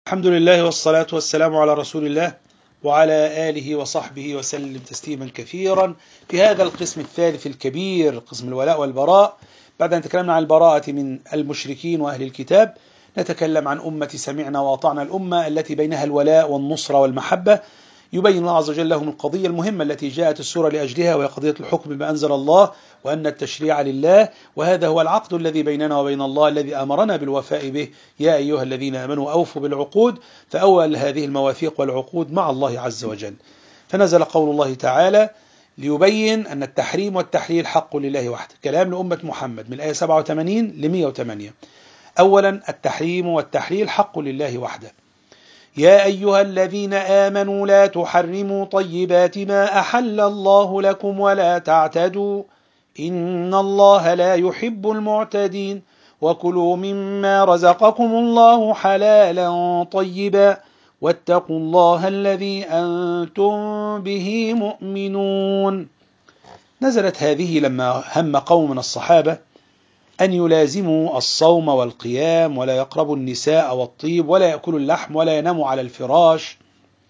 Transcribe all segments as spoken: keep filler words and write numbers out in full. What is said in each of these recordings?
الحمد لله والصلاة والسلام على رسول الله وعلى آله وصحبه وسلم تسليما كثيرا في هذا القسم الثالث الكبير، قسم الولاء والبراء. بعد أن تكلمنا عن البراءة من المشركين وأهل الكتاب، نتكلم عن أمة سمعنا وأطعنا، الأمة التي بينها الولاء والنصرة والمحبة. يبين الله عز وجل لهم القضية المهمة التي جاءت السورة لأجلها، وهي قضية الحكم بما أنزل الله، وأن التشريع لله، وهذا هو العقد الذي بيننا وبين الله الذي أمرنا بالوفاء به. يا أيها الذين آمنوا أوفوا بالعقود، فأول هذه المواثيق والعقود مع الله عز وجل. فنزل قول الله تعالى ليبين أن التحريم والتحليل حق لله وحده، كلام لأمة محمد من الآية سبعة وثمانين ل مئة وثمانية. أولا، التحريم والتحليل حق لله وحده. يا أيها الذين آمنوا لا تحرموا طيبات ما أحل الله لكم ولا تعتدوا إن الله لا يحب المعتدين وكلوا مما رزقكم الله حلالا طيبا واتقوا الله الذي أنتم به مؤمنون. نزلت هذه لما هم قوم من الصحابة أن يلازموا الصوم والقيام، ولا يقربوا النساء والطيب، ولا يأكلوا اللحم، ولا يناموا على الفراش.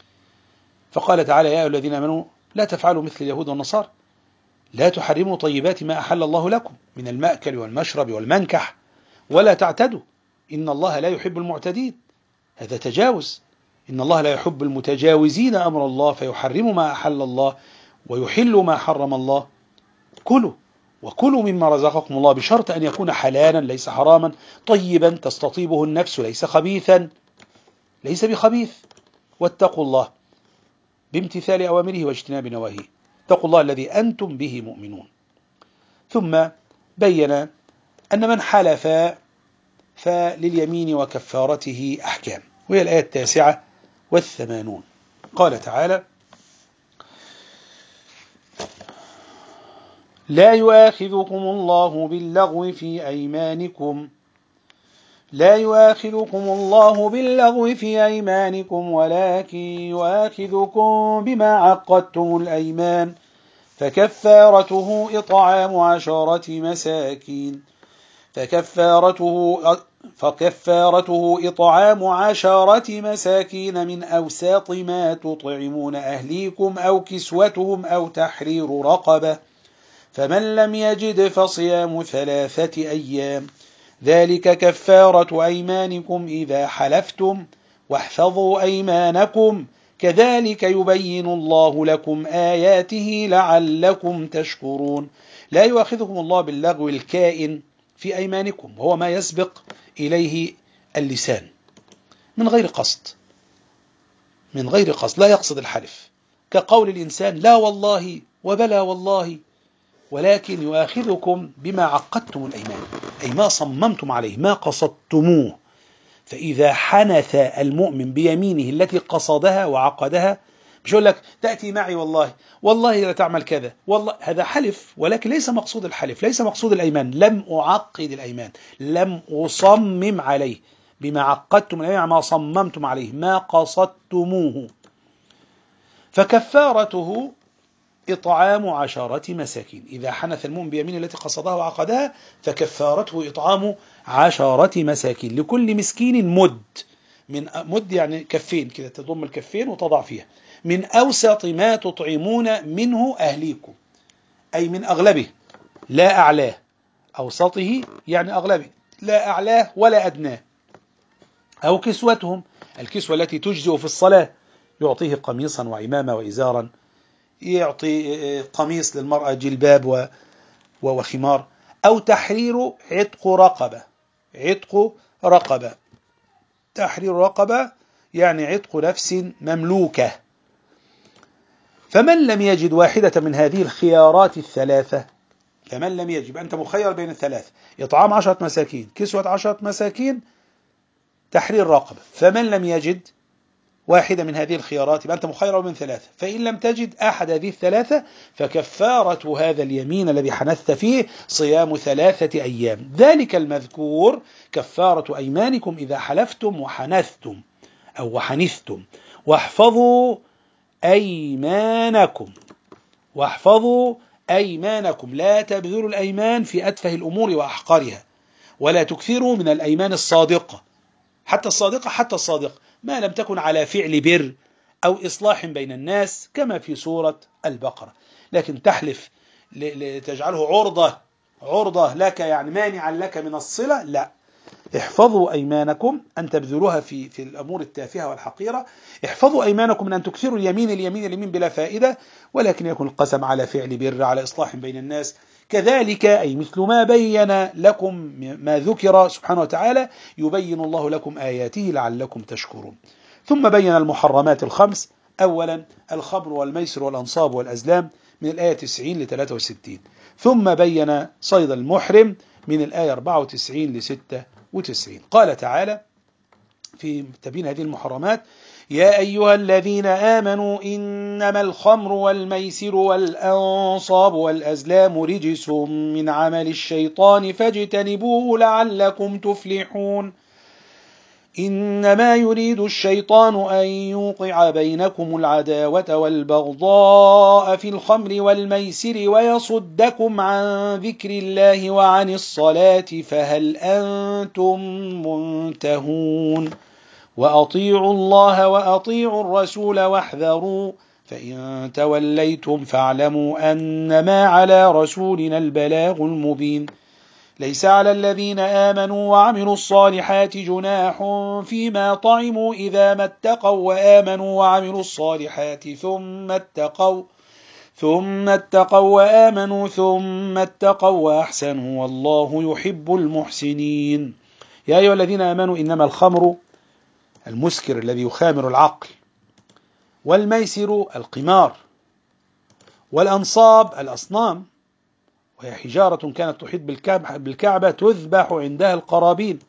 فقال تعالى: يا أيها الذين آمنوا لا تفعلوا مثل اليهود والنصارى، لا تحرموا طيبات ما أحل الله لكم من المأكل والمشرب والمنكح، ولا تعتدوا إن الله لا يحب المعتدين. هذا تجاوز، إن الله لا يحب المتجاوزين أمر الله، فيحرم ما أحل الله ويحل ما حرم الله. كلوا وكلوا مما رزقكم الله، بشرط أن يكون حلالا ليس حراما، طيبا تستطيبه النفس، ليس خبيثا ليس بخبيث. واتقوا الله بامتثال أوامره واجتناب نواهيه، اتقوا الله الذي أنتم به مؤمنون. ثم بين أن من حلف فلليمين وكفارته أحكام، وهي الآية التاسعة والثمانون. قال تعالى: لا يؤاخذكم الله باللغو في أيمانكم لا يؤاخذكم الله باللغو في أيمانكم ولكن يؤاخذكم بما عقدتم الأيمان فكفارته إطعام عشرة مساكين فكفارته فكفارته إطعام عشرة مساكين من أوساط ما تطعمون أهليكم أو كسوتهم أو تحرير رقبة، فمن لم يجد فصيام ثلاثة أيام ذلك كفارة أيمانكم إذا حلفتم واحفظوا أيمانكم كذلك يبين الله لكم آياته لعلكم تشكرون. لا يؤاخذكم الله باللغو الكائن في أيمانكم، وهو ما يسبق إليه اللسان من غير قصد من غير قصد لا يقصد الحلف، كقول الإنسان لا والله وبلا والله، ولكن يؤاخذكم بما عقدتم الأيمان، أي ما صممتم عليه، ما قصدتموه. فإذا حنث المؤمن بيمينه التي قصدها وعقدها، مش يقول لك تأتي معي والله والله لا تعمل كذا والله، هذا حلف، ولكن ليس مقصود الحلف، ليس مقصود الأيمان. لم أعقد الأيمان، لم أصمم عليه. بما عقدتم الأيمان ما صممتم عليه، ما قصدتموه. فكفارته إطعام عشرة مساكين. إذا حنث المؤمن بيمين التي قصدها وعقدها فكفارته إطعام عشرة مساكين، لكل مسكين مد، من مد يعني كفين كده، تضم الكفين وتضع فيها، من أوسط ما تطعمون منه أهليكم، أي من أغلبه لا أعلاه، أوسطه يعني أغلبه لا أعلاه ولا أدناه. أو كسوتهم، الكسوة التي تجزئ في الصلاة، يعطيه قميصا وعمامة وإزارا، يعطي قميص للمرأة جلباب وخمار. أو تحرير عتق رقبة، عتق رقبة تحرير رقبة يعني عتق نفس مملوكة. فمن لم يجد واحدة من هذه الخيارات الثلاثة، فمن لم يجد، أنت مخير بين الثلاثة: إطعام عشرة مساكين، كسوة عشرة مساكين، تحرير رقبة. فمن لم يجد واحدة من هذه الخيارات يبقى أنت مخير من ثلاثة. فإن لم تجد أحد هذه الثلاثة فكفارة هذا اليمين الذي حنثت فيه صيام ثلاثة أيام، ذلك المذكور كفارة أيمانكم إذا حلفتم وحنثتم أو وحنثتم. واحفظوا أيمانكم واحفظوا أيمانكم لا تبذلوا الأيمان في أتفه الأمور وأحقرها، ولا تكثروا من الأيمان الصادقة، حتى الصادقة حتى الصادقة ما لم تكن على فعل بر أو إصلاح بين الناس كما في سورة البقرة. لكن تحلف لتجعله عرضة عرضة لك، يعني مانعا لك من الصلة، لا. احفظوا أيمانكم أن تبذلوها في في الأمور التافهة والحقيرة. احفظوا أيمانكم من أن تكثروا اليمين اليمين اليمين بلا فائدة، ولكن يكون القسم على فعل بر، على إصلاح بين الناس. كذلك أي مثل ما بين لكم ما ذكر سبحانه وتعالى يبين الله لكم آياته لعلكم تشكرون. ثم بين المحرمات الخمس. أولا الخمر والميسر والأنصاب والأزلام من الآية تسعين لثلاثة وستين. ثم بين صيد المحرم من الآية أربعة وتسعين لستة وتسعين. قال تعالى في تبيين هذه المحرمات: يا أيها الذين آمنوا إنما الخمر والميسر والأنصاب والأزلام رجس من عمل الشيطان فاجتنبوه لعلكم تفلحون. إنما يريد الشيطان أن يوقع بينكم العداوة والبغضاء في الخمر والميسر ويصدكم عن ذكر الله وعن الصلاة فهل أنتم منتهون. وأطيعوا الله وأطيعوا الرسول واحذروا فإن توليتم فاعلموا أنما على رسولنا البلاغ المبين. ليس على الذين آمنوا وعملوا الصالحات جناح فيما طعموا إذا ما اتقوا وآمنوا وعملوا الصالحات ثم اتقوا ثم اتقوا وآمنوا ثم اتقوا وأحسنوا والله يحب المحسنين. يا أيها الذين آمنوا إنما الخمر المسكر الذي يخامر العقل، والميسر القمار، والأنصاب الأصنام وهي حجارة كانت تحيط بالكعبة تذبح عندها القرابين،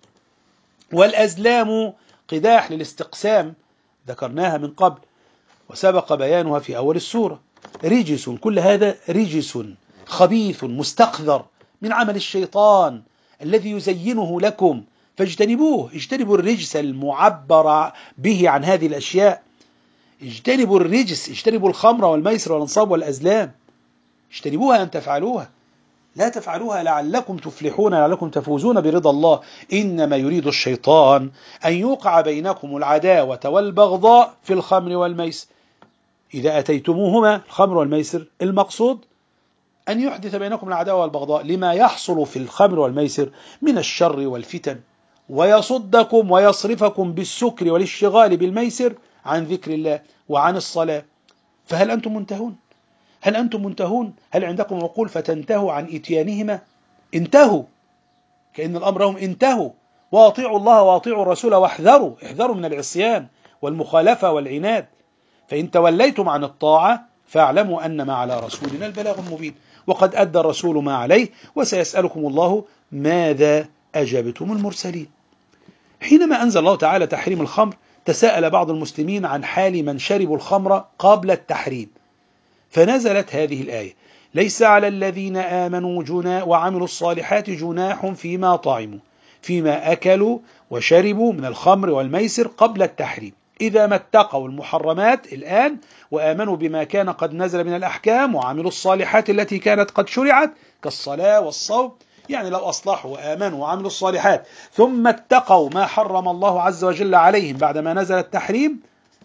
والأزلام قداح للاستقسام ذكرناها من قبل وسبق بيانها في أول السورة. رجس، كل هذا رجس خبيث مستقذر من عمل الشيطان الذي يزينه لكم فاجتنبوه. اجتنبوا الرجس المعبر به عن هذه الأشياء. اجتنبوا الرجس، اجتنبوا الخمر والميسر والأنصاب والأزلام، اجتنبوها أن تفعلوها، لا تفعلوها لعلكم تفلحون، لعلكم تفوزون برضا الله. إنما يريد الشيطان أن يوقع بينكم العداوة والبغضاء في الخمر والميسر. إذا أتيتموهما الخمر والميسر المقصود أن يحدث بينكم العداوة والبغضاء لما يحصل في الخمر والميسر من الشر والفتن، ويصدكم ويصرفكم بالسكر والاشتغال بالميسر عن ذكر الله وعن الصلاة. فهل أنتم منتهون؟ هل أنتم منتهون؟ هل عندكم عقول فتنتهوا عن إتيانهما؟ انتهوا، كأن الأمر لهم انتهوا. واطيعوا الله واطيعوا الرسول واحذروا، احذروا من العصيان والمخالفة والعناد. فإن توليتم عن الطاعة فاعلموا أنما على رسولنا البلاغ المبين. وقد أدى الرسول ما عليه وسيسألكم الله ماذا أجبتم المرسلين. حينما أنزل الله تعالى تحريم الخمر تساءل بعض المسلمين عن حال من شربوا الخمر قبل التحريم، فنزلت هذه الآية: ليس على الذين آمنوا جناح وعملوا الصالحات جناح فيما طعموا فيما أكلوا وشربوا من الخمر والميسر قبل التحريم إذا ما اتقوا المحرمات الآن وآمنوا بما كان قد نزل من الأحكام وعملوا الصالحات التي كانت قد شرعت كالصلاة والصوم. يعني لو أصلحوا وآمنوا وعملوا الصالحات ثم اتقوا ما حرم الله عز وجل عليهم بعدما نزل التحريم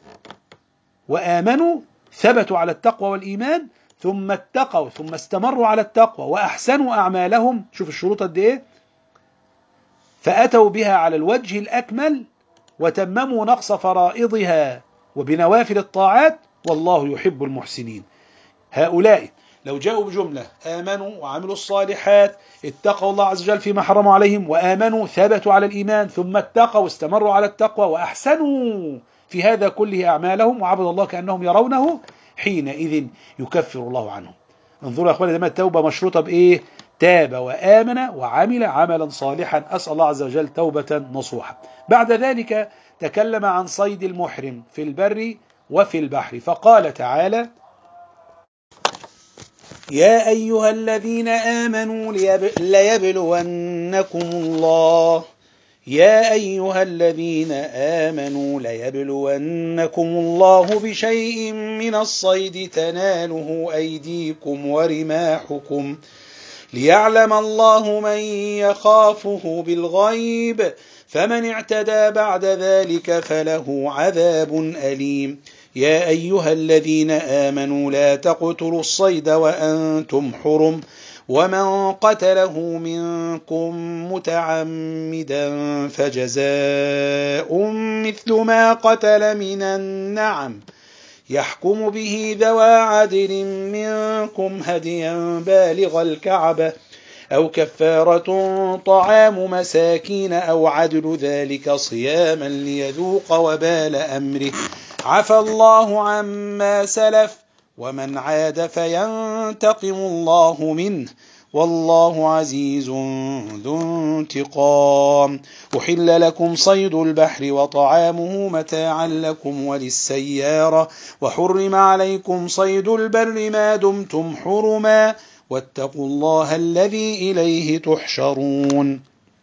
وآمنوا ثبتوا على التقوى والإيمان ثم اتقوا ثم استمروا على التقوى وأحسنوا أعمالهم، شوف الشروط قد إيه، فأتوا بها على الوجه الأكمل وتمموا نقص فرائضها وبنوافل الطاعات والله يحب المحسنين. هؤلاء لو جاءوا بجملة آمنوا وعملوا الصالحات اتقوا الله عز وجل فيما حرموا عليهم وآمنوا ثبتوا على الإيمان ثم اتقوا واستمروا على التقوى وأحسنوا في هذا كله أعمالهم وعبدوا الله كأنهم يرونه، حينئذ يكفر الله عنهم. انظروا يا أخواني، لما التوبة مشروطة بإيه؟ تاب وآمن وعمل عملا صالحا، أسأل الله عز وجل توبة نصوحة. بعد ذلك تكلم عن صيد المحرم في البر وفي البحر فقال تعالى: يا أيها الذين آمنوا ليبلونكم الله يا أيها الذين آمنوا ليبلونكم الله بشيء من الصيد تناله أيديكم ورماحكم ليعلم الله من يخافه بالغيب فمن اعتدى بعد ذلك فله عذاب أليم. يا أيها الذين آمنوا لا تقتلوا الصيد وأنتم حرم ومن قتله منكم متعمدا فجزاء مثل ما قتل من النعم يحكم به ذوى عدل منكم هديا بالغ الكعبة أو كفارة طعام مساكين أو عدل ذلك صياما ليذوق وبال أمره عفى الله عما سلف ومن عاد فينتقم الله منه والله عزيز ذو انتقام. أحل لكم صيد البحر وطعامه متاعا لكم وللسيارة وحرم عليكم صيد البر ما دمتم حرما واتقوا الله الذي إليه تحشرون.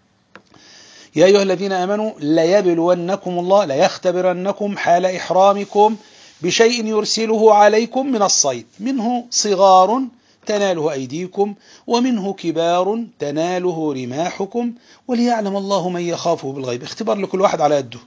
يا أيها الذين آمنوا ليبلونكم الله ليختبرنكم حال إحرامكم بشيء يرسله عليكم من الصيد منه صغار تناله أيديكم ومنه كبار تناله رماحكم وليعلم الله من يخافه بالغيب. اختبار لكل واحد على يده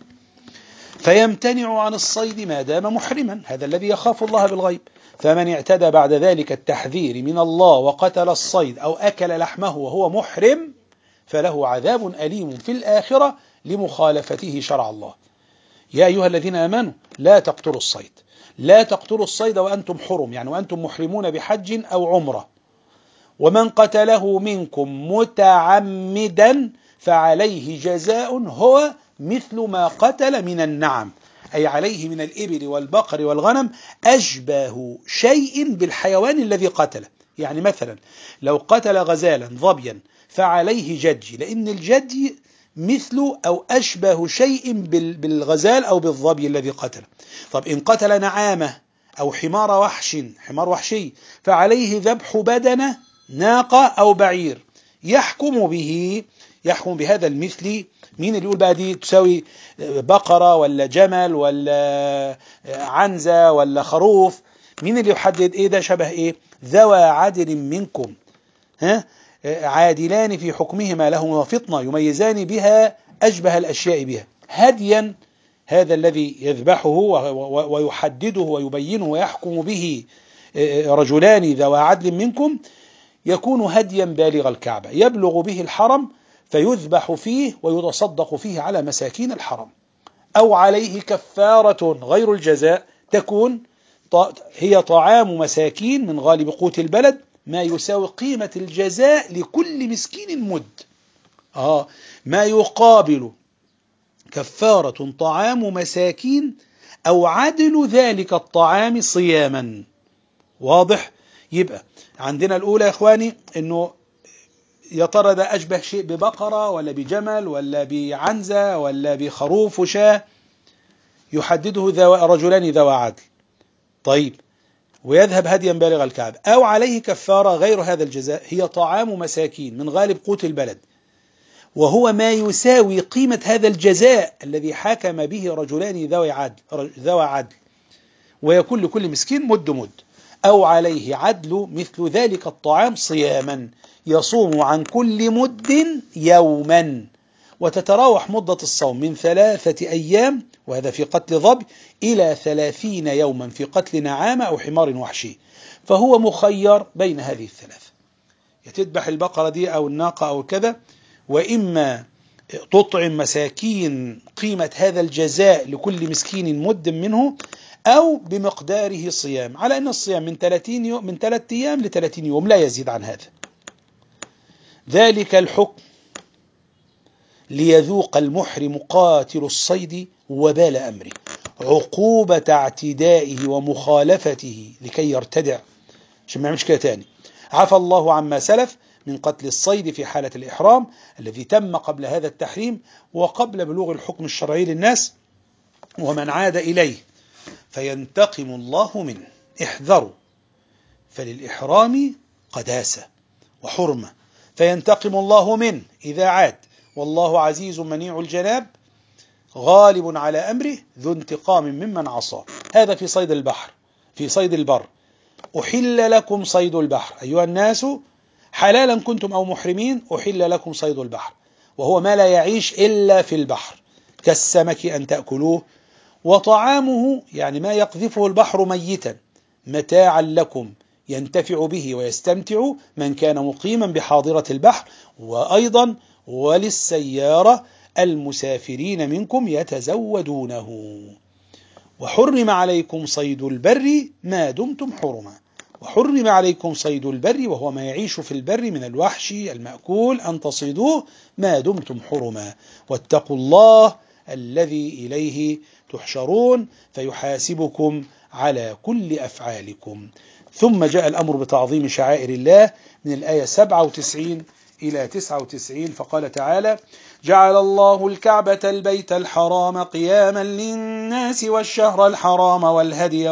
فيمتنع عن الصيد ما دام محرما، هذا الذي يخاف الله بالغيب. فمن اعتدى بعد ذلك التحذير من الله وقتل الصيد أو أكل لحمه وهو محرم فله عذاب أليم في الآخرة لمخالفته شرع الله. يا أيها الذين آمنوا لا تقتلوا الصيد لا تقتلوا الصيد وأنتم حرم، يعني وأنتم محرمون بحج أو عمرة. ومن قتله منكم متعمدا فعليه جزاء هو مثل ما قتل من النعم، أي عليه من الإبل والبقر والغنم أشبه شيء بالحيوان الذي قتله. يعني مثلا لو قتل غزالا ظبيا فعليه جدي، لأن الجدي مثل أو أشبه شيء بالغزال أو بالظبي الذي قتله. طب إن قتل نعامة أو حمار وحش حمار وحشي فعليه ذبح بدنة ناقة أو بعير يحكم به يحكم بهذا المثل. مين اللي يقول بقى دي تساوي بقرة ولا جمل ولا عنزة ولا خروف؟ مين اللي يحدد ايه ده شبه ايه؟ ذوى عدل منكم، ها عادلان في حكمهما لهما فطنة يميزان بها أشبه الأشياء بها. هديا هذا الذي يذبحه ويحدده ويبينه ويحكم به رجلان ذوى عدل منكم يكون هديا بالغ الكعبة يبلغ به الحرم فيذبح فيه ويتصدق فيه على مساكين الحرم. أو عليه كفارة غير الجزاء تكون هي طعام مساكين من غالب قوت البلد ما يساوي قيمة الجزاء لكل مسكين مد، آه ما يقابل كفارة طعام مساكين أو عدل ذلك الطعام صياما. واضح؟ يبقى عندنا الأولى يا إخواني إنه يا ترى ده أشبه شيء ببقرة ولا بجمل ولا بعنزة ولا بخروف وشاة، يحدده ذو رجلان ذوى عدل. طيب ويذهب هديا بالغ الكعبة. أو عليه كفارة غير هذا الجزاء هي طعام مساكين من غالب قوت البلد وهو ما يساوي قيمة هذا الجزاء الذي حكم به رجلان ذوي عدل ذوى عدل ويكون لكل مسكين مد مد. أو عليه عدل مثل ذلك الطعام صياما يصوم عن كل مد يوما، وتتراوح مدة الصوم من ثلاثة أيام وهذا في قتل ظبي إلى ثلاثين يوما في قتل نعامة أو حمار وحشي. فهو مخير بين هذه الثلاث، يتذبح البقرة دي أو الناقة أو كذا، وإما تطعم مساكين قيمة هذا الجزاء لكل مسكين مد منه أو بمقداره صيام، على أن الصيام من ثلاثين يوم من ثلاثة أيام لثلاثين يوم لا يزيد عن هذا. ذلك الحكم ليذوق المحرم قاتل الصيد وبال أمره، عقوبة اعتدائه ومخالفته لكي يرتدع عشان ما يعملش كده تاني. عفى الله عما سلف من قتل الصيد في حالة الإحرام الذي تم قبل هذا التحريم وقبل بلوغ الحكم الشرعي للناس، ومن عاد إليه فينتقم الله منه. احذروا، فللإحرام قداسة وحرمة، فينتقم الله منه إذا عاد، والله عزيز منيع الجناب غالب على أمره ذو انتقام ممن عصى. هذا في صيد البحر. في صيد البر أحل لكم صيد البحر أيها الناس حلالا كنتم أو محرمين أحل لكم صيد البحر، وهو ما لا يعيش إلا في البحر كالسمك أن تأكلوه، وطعامه يعني ما يقذفه البحر ميتا متاعا لكم ينتفع به ويستمتع من كان مقيما بحاضرة البحر، وأيضا وللسيارة المسافرين منكم يتزودونه. وحرم عليكم صيد البر ما دمتم حرما، وحرم عليكم صيد البر وهو ما يعيش في البر من الوحش المأكول أن تصيدوه ما دمتم حرما، واتقوا الله الذي إليه تحشرون فيحاسبكم على كل أفعالكم. ثم جاء الأمر بتعظيم شعائر الله من الآية سبعة وتسعين إلى تسعة وتسعين، فقال تعالى: جعل الله الكعبة البيت الحرام قياما للناس والشهر الحرام والهدي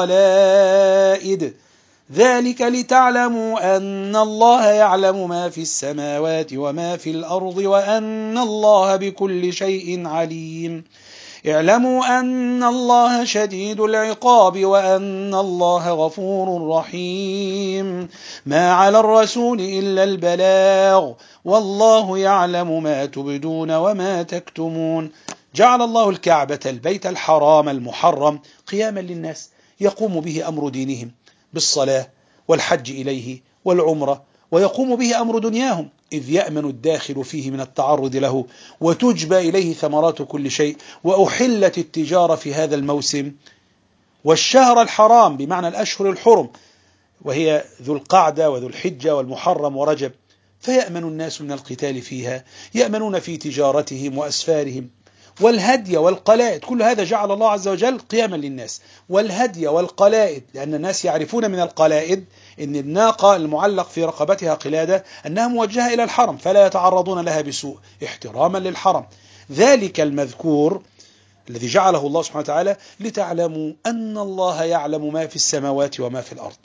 والقلائد ذلك لتعلموا أن الله يعلم ما في السماوات وما في الأرض وأن الله بكل شيء عليم. اعلموا أن الله شديد العقاب وأن الله غفور رحيم. ما على الرسول إلا البلاغ والله يعلم ما تبدون وما تكتمون. جعل الله الكعبة البيت الحرام المحرم قياما للناس يقوم به أمر دينهم بالصلاة والحج إليه والعمرة، ويقوم به أمر دنياهم إذ يأمن الداخل فيه من التعرض له، وتجبى إليه ثمرات كل شيء، وأحلت التجارة في هذا الموسم. والشهر الحرام بمعنى الأشهر الحرم، وهي ذو القعدة وذو الحجة والمحرم ورجب، فيأمن الناس من القتال فيها، يأمنون في تجارتهم وأسفارهم. والهدي والقلائد كل هذا جعل الله عز وجل قياما للناس. والهدي والقلائد لأن الناس يعرفون من القلائد إن الناقة المعلق في رقبتها قلادة أنها موجهة إلى الحرم فلا يتعرضون لها بسوء احتراما للحرم. ذلك المذكور الذي جعله الله سبحانه وتعالى لتعلموا أن الله يعلم ما في السماوات وما في الأرض،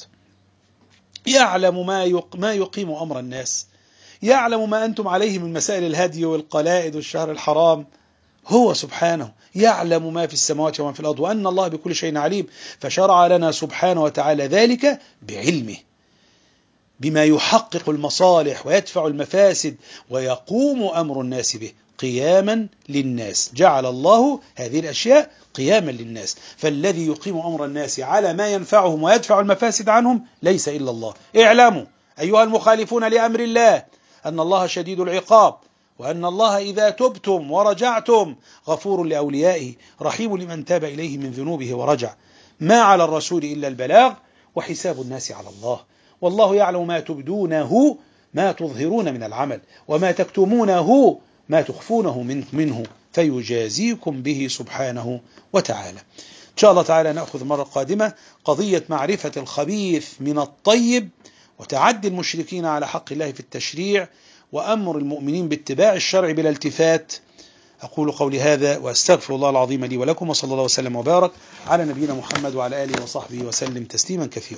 يعلم ما ما يقيم أمر الناس، يعلم ما أنتم عليه من مسائل الهدي والقلائد والشهر الحرام. هو سبحانه يعلم ما في السماوات وما في الأرض وأن الله بكل شيء عليم، فشرع لنا سبحانه وتعالى ذلك بعلمه بما يحقق المصالح ويدفع المفاسد ويقوم أمر الناس به قياما للناس. جعل الله هذه الأشياء قياما للناس، فالذي يقيم أمر الناس على ما ينفعهم ويدفع المفاسد عنهم ليس إلا الله. اعلموا أيها المخالفون لأمر الله أن الله شديد العقاب، وأن الله إذا تبتم ورجعتم غفور لأوليائه رحيم لمن تاب إليه من ذنوبه ورجع. ما على الرسول إلا البلاغ وحساب الناس على الله، والله يعلم ما تبدونه ما تظهرون من العمل وما تكتمونه ما تخفونه منه فيجازيكم به سبحانه وتعالى. إن شاء الله تعالى نأخذ مرة قادمة قضية معرفة الخبيث من الطيب وتعدي المشركين على حق الله في التشريع وأمر المؤمنين باتباع الشرع بلا التفات. أقول قولي هذا وأستغفر الله العظيم لي ولكم، وصلى الله وسلم وبارك على نبينا محمد وعلى آله وصحبه وسلم تسليما كثيرا.